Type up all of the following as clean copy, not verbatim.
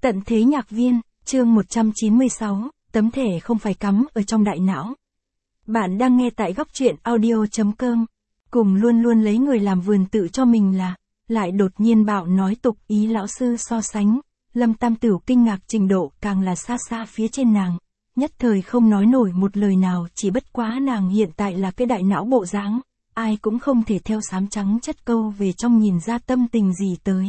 Tận thế nhạc viên, chương 196, tấm thẻ không phải cắm ở trong đại não. Bạn đang nghe tại góc truyện audio.com. Cùng luôn luôn lấy người làm vườn tự cho mình là, lại đột nhiên bạo nói tục ý lão sư so sánh. Lâm Tam Tửu kinh ngạc trình độ càng là xa xa phía trên nàng. Nhất thời không nói nổi một lời nào, chỉ bất quá nàng hiện tại là cái đại não bộ dáng, ai cũng không thể theo xám trắng chất câu về trong nhìn ra tâm tình gì tới.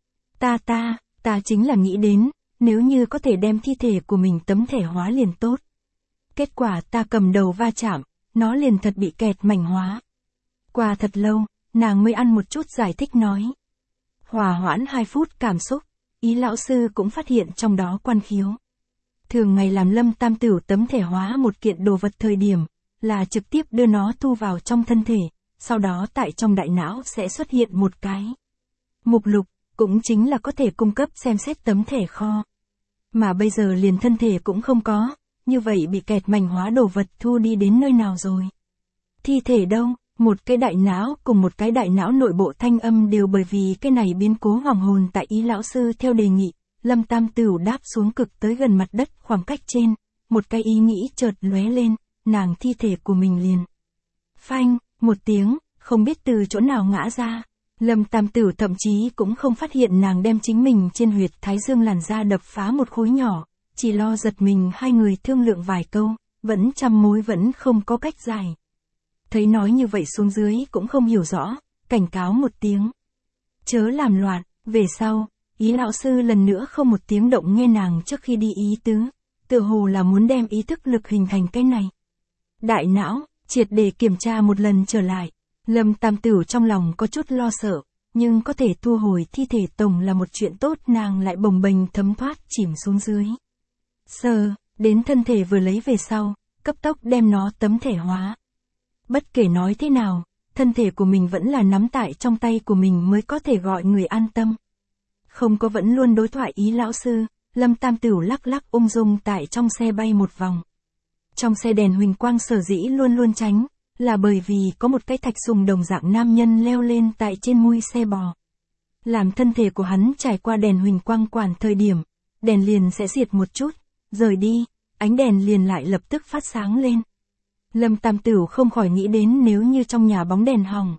Ta chính là nghĩ đến, nếu như có thể đem thi thể của mình tấm thẻ hóa liền tốt. Kết quả ta cầm đầu va chạm, nó liền thật bị kẹt mảnh hóa. Qua thật lâu, nàng mới ăn một chút giải thích nói. Hòa hoãn 2 phút cảm xúc, ý lão sư cũng phát hiện trong đó quan khiếu. Thường ngày làm Lâm Tam Tửu tấm thẻ hóa một kiện đồ vật thời điểm, là trực tiếp đưa nó thu vào trong thân thể, sau đó tại trong đại não sẽ xuất hiện một cái mục lục, cũng chính là có thể cung cấp xem xét tấm thẻ kho. Mà bây giờ liền thân thể cũng không có, như vậy bị kẹt mảnh hóa đồ vật thu đi đến nơi nào rồi? Thi thể đâu? Một cái đại não cùng một cái đại não nội bộ thanh âm đều bởi vì cái này biến cố hoàng hồn tại ý lão sư theo đề nghị. Lâm Tam Tửu đáp xuống cực tới gần mặt đất khoảng cách trên, một cái ý nghĩ chợt lóe lên, nàng thi thể của mình liền. Phanh, một tiếng, không biết từ chỗ nào ngã ra. Lâm Tam Tửu thậm chí cũng không phát hiện nàng đem chính mình trên huyệt thái dương làn da đập phá một khối nhỏ, chỉ lo giật mình hai người thương lượng vài câu, vẫn trăm mối vẫn không có cách giải. Thấy nói như vậy xuống dưới cũng không hiểu rõ, cảnh cáo một tiếng. Chớ làm loạn, về sau, ý lão sư lần nữa không một tiếng động nghe nàng trước khi đi ý tứ, tựa hồ là muốn đem ý thức lực hình thành cái này. Đại não, triệt để kiểm tra một lần trở lại. Lâm Tam Tửu trong lòng có chút lo sợ, nhưng có thể thu hồi thi thể tổng là một chuyện tốt, nàng lại bồng bềnh thấm thoát chìm xuống dưới. Đến thân thể vừa lấy về sau, cấp tốc đem nó tấm thẻ hóa. Bất kể nói thế nào, thân thể của mình vẫn là nắm tại trong tay của mình mới có thể gọi người an tâm. Không có vẫn luôn đối thoại ý lão sư, Lâm Tam Tửu lắc lắc ung dung tại trong xe bay một vòng. Trong xe đèn huỳnh quang sở dĩ luôn luôn tránh, là bởi vì có một cái thạch sùng đồng dạng nam nhân leo lên tại trên mui xe bò. Làm thân thể của hắn trải qua đèn huỳnh quang quản thời điểm, đèn liền sẽ diệt một chút, rời đi, ánh đèn liền lại lập tức phát sáng lên. Lâm Tam Tửu không khỏi nghĩ đến nếu như trong nhà bóng đèn hỏng,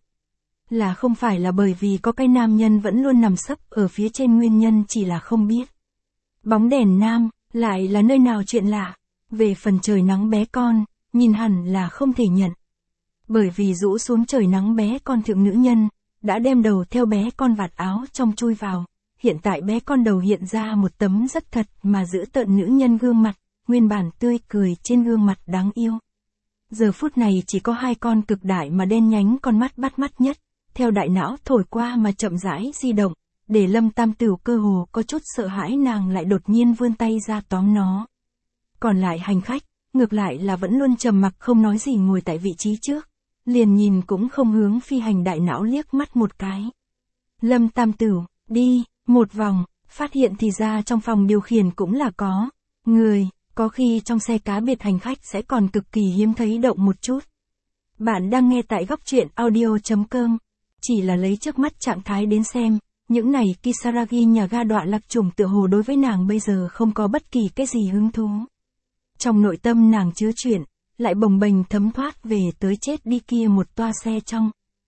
là không phải là bởi vì có cái nam nhân vẫn luôn nằm sấp ở phía trên, nguyên nhân chỉ là không biết. Bóng đèn nam, lại là nơi nào chuyện lạ, về phần trời nắng bé con, nhìn hẳn là không thể nhận. Bởi vì rũ xuống trời nắng bé con thượng nữ nhân, đã đem đầu theo bé con vạt áo trong chui vào, hiện tại bé con đầu hiện ra một tấm rất thật mà dữ tợn nữ nhân gương mặt, nguyên bản tươi cười trên gương mặt đáng yêu. Giờ phút này chỉ có 2 con cực đại mà đen nhánh con mắt bắt mắt nhất, theo đại não thổi qua mà chậm rãi di động, để Lâm Tam Tửu cơ hồ có chút sợ hãi, nàng lại đột nhiên vươn tay ra tóm nó. Còn lại hành khách, ngược lại là vẫn luôn trầm mặc không nói gì ngồi tại vị trí trước, liền nhìn cũng không hướng phi hành đại não liếc mắt một cái. Lâm Tam Tửu, đi, một vòng, phát hiện thì ra trong phòng điều khiển cũng là có người, có khi trong xe cá biệt hành khách sẽ còn cực kỳ hiếm thấy động một chút. Bạn đang nghe tại góc truyện audio.com, chỉ là lấy trước mắt trạng thái đến xem, những này Kisaragi nhà ga đọa lạc trùng tựa hồ đối với nàng bây giờ không có bất kỳ cái gì hứng thú. Trong nội tâm nàng chứa chuyện, lại bồng bềnh thấm thoát về tới chết đi kia một toa xe trong.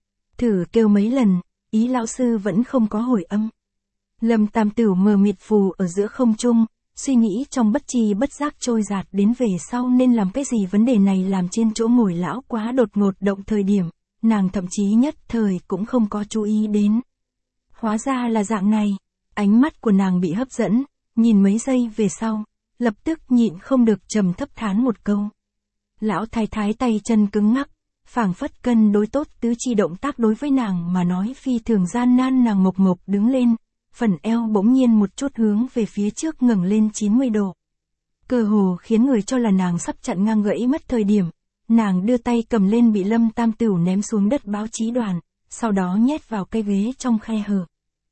Thử kêu mấy lần, ý lão sư vẫn không có hồi âm. Lâm Tam Tửu mờ mịt phù ở giữa không trung, suy nghĩ trong bất tri bất giác trôi dạt đến về sau nên làm cái gì. Vấn đề này làm trên chỗ ngồi lão quá đột ngột động thời điểm, nàng thậm chí nhất thời cũng không có chú ý đến. Hóa ra là dạng này, ánh mắt của nàng bị hấp dẫn, nhìn mấy giây về sau, lập tức nhịn không được trầm thấp thán một câu. Lão thái thái tay chân cứng ngắc, phảng phất cân đối tốt tứ chi động tác đối với nàng mà nói phi thường gian nan, nàng mộc mộc đứng lên, phần eo bỗng nhiên một chút hướng về phía trước ngẩng lên 90 độ. Cơ hồ khiến người cho là nàng sắp chặn ngang gãy mất thời điểm, nàng đưa tay cầm lên bị Lâm Tam Tửu ném xuống đất báo chí đoàn, sau đó nhét vào cái ghế trong khe hở.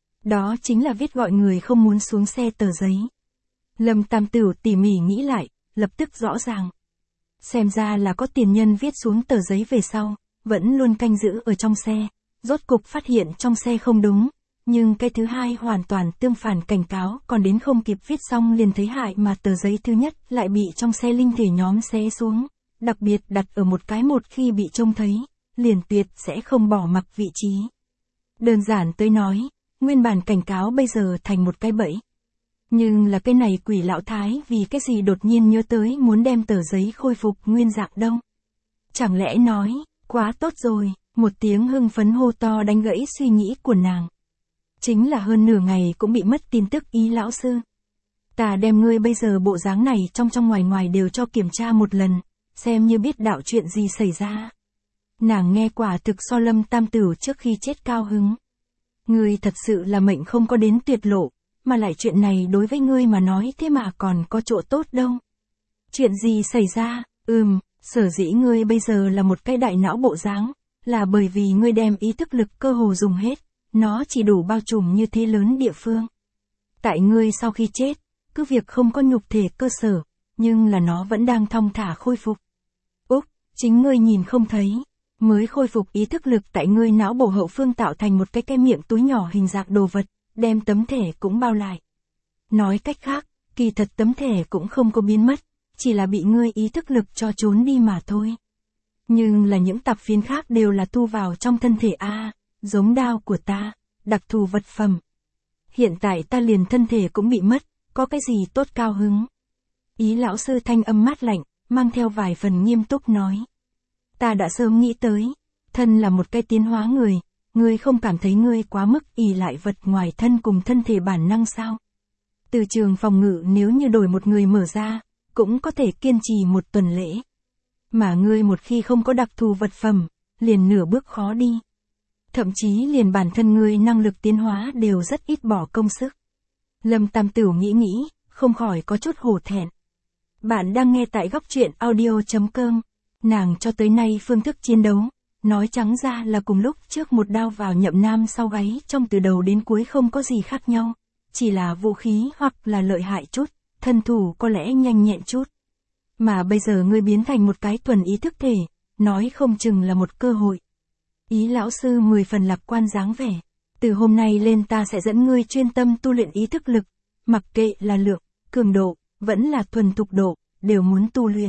Đó chính là viết gọi người không muốn xuống xe tờ giấy. Lâm Tam Tửu tỉ mỉ nghĩ lại, lập tức rõ ràng. Xem ra là có tiền nhân viết xuống tờ giấy về sau, vẫn luôn canh giữ ở trong xe, rốt cục phát hiện trong xe không đúng, nhưng cái thứ hai hoàn toàn tương phản, cảnh cáo còn đến không kịp viết xong liền thấy hại mà tờ giấy thứ nhất lại bị trong xe linh thể nhóm xé xuống, đặc biệt đặt ở một cái một khi bị trông thấy, liền tuyệt sẽ không bỏ mặc vị trí. Đơn giản tới nói, nguyên bản cảnh cáo bây giờ thành một cái bẫy. Nhưng là cái này quỷ lão thái vì cái gì đột nhiên nhớ tới muốn đem tờ giấy khôi phục nguyên dạng đâu. Chẳng lẽ nói, quá tốt rồi, một tiếng hưng phấn hô to đánh gãy suy nghĩ của nàng. Chính là hơn nửa ngày cũng bị mất tin tức Ý lão sư. Ta đem ngươi bây giờ bộ dáng này trong ngoài ngoài đều cho kiểm tra một lần, xem như biết đạo chuyện gì xảy ra. Nàng nghe quả thực so Lâm Tam Tửu trước khi chết cao hứng. Ngươi thật sự là mệnh không có đến tuyệt lộ, mà lại chuyện này đối với ngươi mà nói thế mà còn có chỗ tốt đâu. Chuyện gì xảy ra? Sở dĩ ngươi bây giờ là một cái đại não bộ dáng, là bởi vì ngươi đem ý thức lực cơ hồ dùng hết, nó chỉ đủ bao trùm như thế lớn địa phương. Tại ngươi sau khi chết, cứ việc không có nhục thể cơ sở, nhưng là nó vẫn đang thong thả khôi phục. Chính ngươi nhìn không thấy, mới khôi phục ý thức lực tại ngươi não bộ hậu phương tạo thành một cái miệng túi nhỏ hình dạng đồ vật, đem tấm thể cũng bao lại. Nói cách khác, kỳ thật tấm thể cũng không có biến mất, chỉ là bị ngươi ý thức lực cho trốn đi mà thôi. Nhưng là những tạp phiến khác đều là thu vào trong thân thể giống đao của ta, đặc thù vật phẩm. Hiện tại ta liền thân thể cũng bị mất, có cái gì tốt cao hứng. Ý lão sư thanh âm mát lạnh, mang theo vài phần nghiêm túc nói. Ta đã sớm nghĩ tới, thân là một cái tiến hóa người, ngươi không cảm thấy ngươi quá mức ỷ lại vật ngoài thân cùng thân thể bản năng sao? Từ trường phòng ngự nếu như đổi một người mở ra, cũng có thể kiên trì một tuần lễ. Mà ngươi một khi không có đặc thù vật phẩm, liền nửa bước khó đi. Thậm chí liền bản thân ngươi năng lực tiến hóa đều rất ít bỏ công sức. Lâm Tam Tửu nghĩ, không khỏi có chút hổ thẹn. Bạn đang nghe tại góc truyện audio.com. Nàng cho tới nay phương thức chiến đấu, nói trắng ra là cùng lúc trước một đao vào nhậm nam sau gáy trong từ đầu đến cuối không có gì khác nhau. Chỉ là vũ khí hoặc là lợi hại chút, thân thủ có lẽ nhanh nhẹn chút. Mà bây giờ ngươi biến thành một cái thuần ý thức thể, nói không chừng là một cơ hội. Ý lão sư 10 phần lạc quan dáng vẻ. Từ hôm nay lên ta sẽ dẫn ngươi chuyên tâm tu luyện ý thức lực, mặc kệ là lượng, cường độ, vẫn là thuần thục độ, đều muốn tu luyện.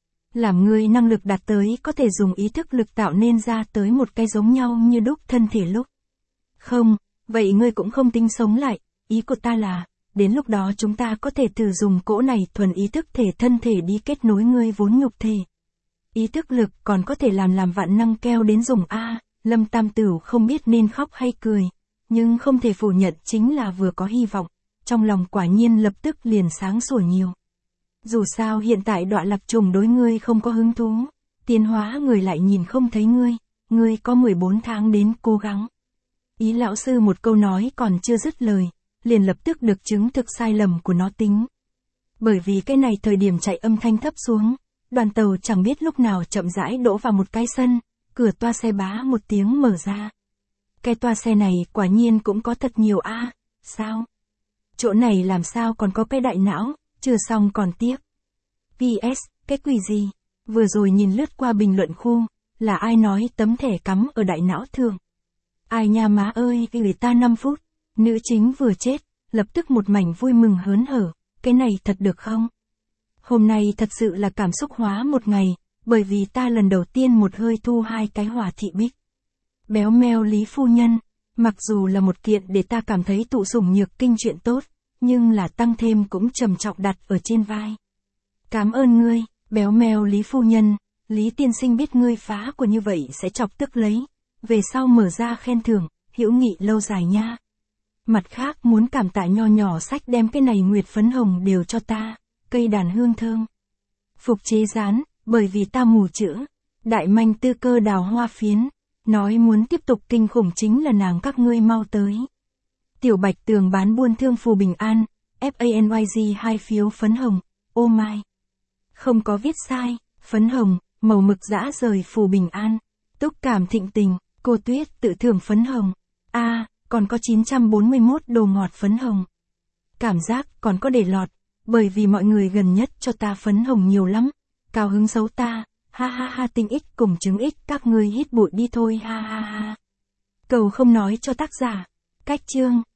Làm ngươi năng lực đạt tới có thể dùng ý thức lực tạo nên ra tới một cái giống nhau như đúc thân thể lúc. Không, vậy ngươi cũng không tính sống lại, ý của ta là, đến lúc đó chúng ta có thể thử dùng cỗ này thuần ý thức thể thân thể đi kết nối ngươi vốn nhục thể. Ý thức lực còn có thể làm vạn năng keo đến dùng Lâm Tam Tửu không biết nên khóc hay cười, nhưng không thể phủ nhận chính là vừa có hy vọng, trong lòng quả nhiên lập tức liền sáng sủa nhiều. Dù sao hiện tại Đọa Lạc Trùng đối ngươi không có hứng thú, tiến hóa người lại nhìn không thấy ngươi có 14 tháng đến cố gắng. Ý lão sư một câu nói còn chưa dứt lời, liền lập tức được chứng thực sai lầm của nó tính. Bởi vì cái này thời điểm chạy âm thanh thấp xuống, đoàn tàu chẳng biết lúc nào chậm rãi đỗ vào một cái sân, cửa toa xe bá một tiếng mở ra. Cái toa xe này quả nhiên cũng có thật nhiều sao? Chỗ này làm sao còn có cái đại não, chưa xong còn tiếp. PS, cái quỷ gì? Vừa rồi nhìn lướt qua bình luận khu, là ai nói tấm thẻ cắm ở đại não thường? Ai nha má ơi, người ta 5 phút, nữ chính vừa chết, lập tức một mảnh vui mừng hớn hở, cái này thật được không? Hôm nay thật sự là cảm xúc hóa một ngày, bởi vì ta lần đầu tiên một hơi thu 2 cái hỏa thị bích. Béo meo Lý phu nhân, mặc dù là một kiện để ta cảm thấy tụ sủng nhược kinh chuyện tốt, nhưng là tăng thêm cũng trầm trọng đặt ở trên vai. Cảm ơn ngươi, béo meo Lý phu nhân, Lý tiên sinh biết ngươi phá của như vậy sẽ chọc tức lấy, về sau mở ra khen thưởng, hữu nghị lâu dài nha. Mặt khác muốn cảm tạ nho nhỏ sách đem cái này nguyệt phấn hồng đều cho ta, cây đàn hương thơm. Phục chế rán, bởi vì ta mù chữ, đại manh tư cơ đào hoa phiến, nói muốn tiếp tục kinh khủng chính là nàng các ngươi mau tới. Tiểu Bạch Tường bán buôn thương phù bình an, FANYG 2 phiếu phấn hồng, ô mai. Không có viết sai, phấn hồng, màu mực dã rời phù bình an, túc cảm thịnh tình, cô Tuyết tự thưởng phấn hồng. Còn có 941 đồ ngọt phấn hồng. Cảm giác còn có để lọt, bởi vì mọi người gần nhất cho ta phấn hồng nhiều lắm, cao hứng xấu ta, ha ha ha tinh ích cùng chứng ích các ngươi hít bụi đi thôi ha ha ha. Cầu không nói cho tác giả, Cách chương